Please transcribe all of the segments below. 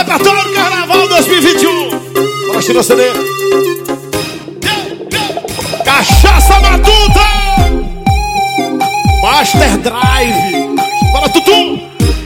Repertório Carnaval 2021. Bora tirar o CD. Cachaça Matuta, Master Drive. Bora, Tutu.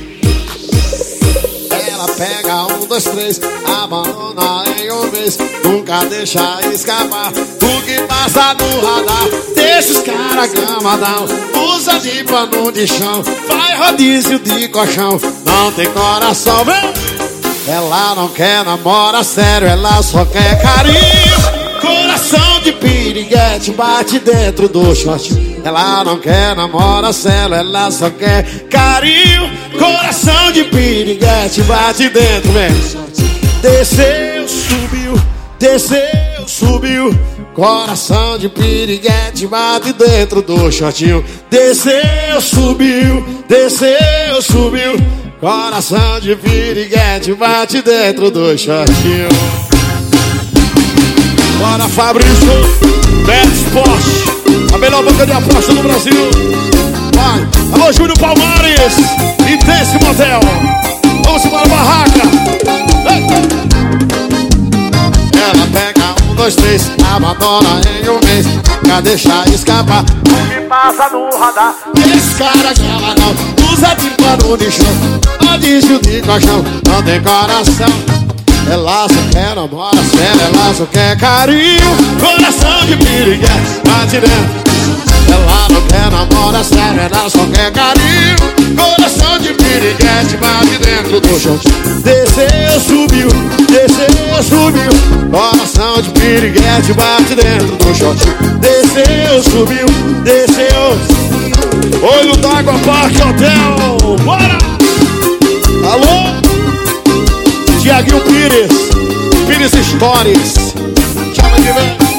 Ela pega 1, 2, 3, abandona em um mês, nunca deixa escapar o que passa no radar. Deixa os caras gamadão, usa de pano de chão, vai rodízio de colchão, não tem coração, vem. Ela não quer namora sério, ela só quer carinho. Coração de piriguete bate dentro do short. Ela não quer namora sério, ela só quer carinho. Coração de piriguete bate dentro, vem. Desceu, subiu, desceu, subiu. Coração de piriguete bate dentro do shortinho. Desceu, subiu, desceu, subiu. Coração de piriguete bate dentro do shortinho. Bora, Fabrício, Bet Sport, a melhor banca de aposta do Brasil. Vai, alô, Júnior Palmares, Intense Motel. Vamos embora, barraca. Ela pega 1, 2, 3, abandona em um mês, nunca deixa escapar o que passa no radar. Esse cara que ela não usa de pano de chão, rodízio de colchão, não tem coração. Ela só quer namora sério, ela só quer carinho. Coração de piriguete bate dentro. Ela não quer namora sério, ela só quer carinho. Coração de piriguete bate dentro do chão. Desceu, subiu, desceu, subiu. Coração de piriguete bate dentro do chão. Desceu, subiu, desceu. Olho d'Água Parque Hotel. Bora! Alô? Tiaguinho Pires, Pires Stories. Chama de ver.